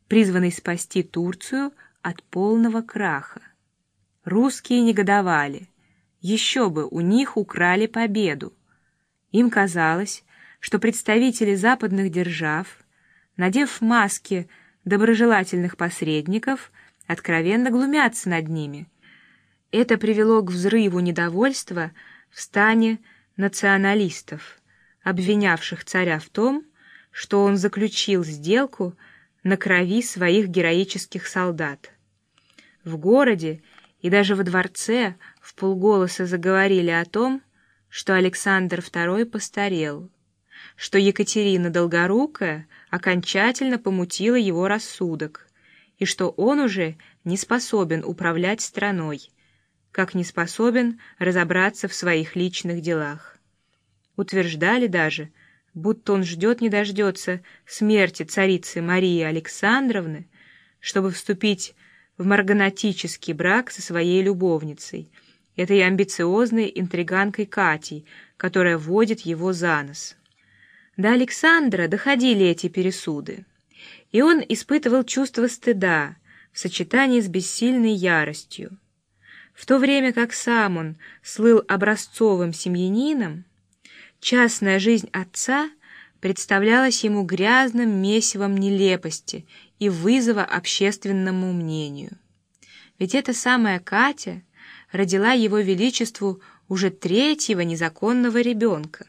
призванный спасти Турцию от полного краха. Русские негодовали. Еще бы, у них украли победу. Им казалось, что представители западных держав, надев маски доброжелательных посредников, откровенно глумятся над ними. Это привело к взрыву недовольства в стане националистов, обвинявших царя в том, что он заключил сделку на крови своих героических солдат. В городе и даже во дворце вполголоса заговорили о том, что Александр II постарел, что Екатерина Долгорукая окончательно помутила его рассудок, и что он уже не способен управлять страной, как не способен разобраться в своих личных делах. Утверждали даже, будто он ждет не дождется смерти царицы Марии Александровны, чтобы вступить в марганатический брак со своей любовницей, этой амбициозной интриганкой Катей, которая водит его за нос. До Александра доходили эти пересуды, и он испытывал чувство стыда в сочетании с бессильной яростью. В то время как сам он слыл образцовым семьянином, частная жизнь отца представлялась ему грязным месивом нелепости и вызова общественному мнению. Ведь эта самая Катя родила его величеству уже третьего незаконного ребенка.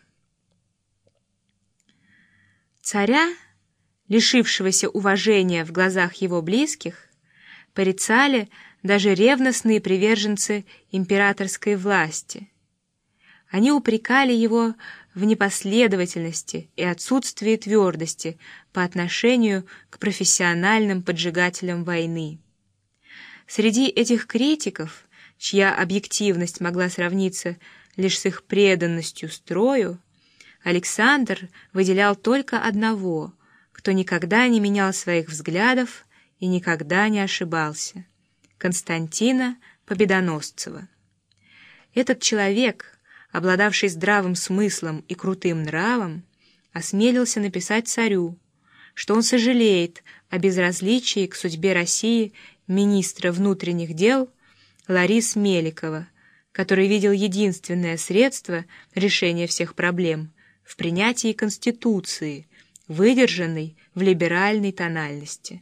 Царя, лишившегося уважения в глазах его близких, порицали даже ревностные приверженцы императорской власти. Они упрекали его в непоследовательности и отсутствии твердости по отношению к профессиональным поджигателям войны. Среди этих критиков, чья объективность могла сравниться лишь с их преданностью строю, Александр выделял только одного, кто никогда не менял своих взглядов и никогда не ошибался: Константина Победоносцева. Этот человек, обладавший здравым смыслом и крутым нравом, осмелился написать царю, что он сожалеет о безразличии к судьбе России министра внутренних дел Ларисы Меликова, который видел единственное средство решения всех проблем в принятии Конституции, выдержанной в либеральной тональности.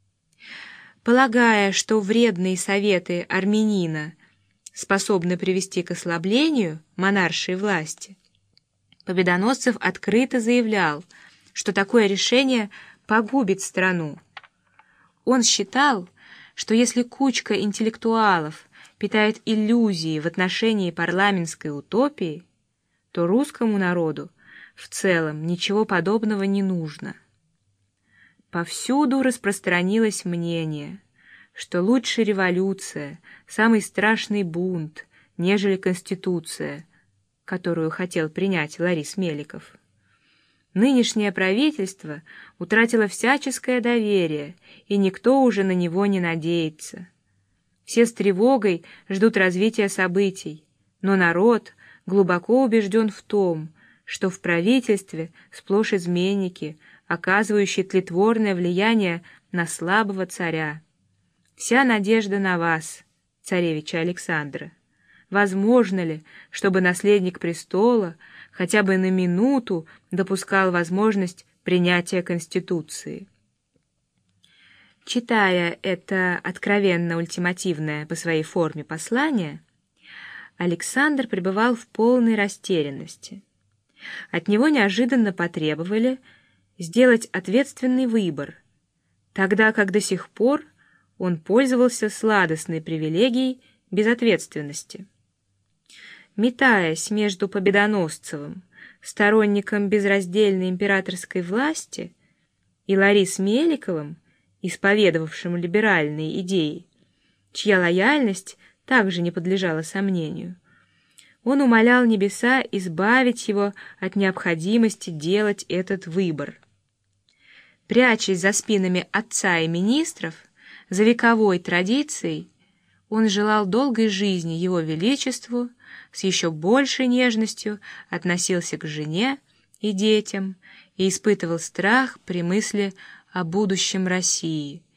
Полагая, что вредные советы армянина способны привести к ослаблению монаршей власти, Победоносцев открыто заявлял, что такое решение погубит страну. Он считал, что если кучка интеллектуалов питает иллюзии в отношении парламентской утопии, то русскому народу в целом ничего подобного не нужно. Повсюду распространилось мнение, что лучше революция, самый страшный бунт, нежели конституция, которую хотел принять Ларис Меликов. Нынешнее правительство утратило всяческое доверие, и никто уже на него не надеется. Все с тревогой ждут развития событий, но народ глубоко убежден в том, что в правительстве сплошь изменники, оказывающие тлетворное влияние на слабого царя. Вся надежда на вас, царевича Александра. Возможно ли, чтобы наследник престола хотя бы на минуту допускал возможность принятия Конституции? Читая это откровенно ультимативное по своей форме послание, Александр пребывал в полной растерянности. От него неожиданно потребовали сделать ответственный выбор, тогда как до сих пор он пользовался сладостной привилегией безответственности. Метаясь между Победоносцевым, сторонником безраздельной императорской власти, и Ларис Меликовым, исповедовавшим либеральные идеи, чья лояльность также не подлежала сомнению, он умолял небеса избавить его от необходимости делать этот выбор. Прячась за спинами отца и министров, за вековой традицией, он желал долгой жизни его величеству, с еще большей нежностью относился к жене и детям и испытывал страх при мысли о будущем России.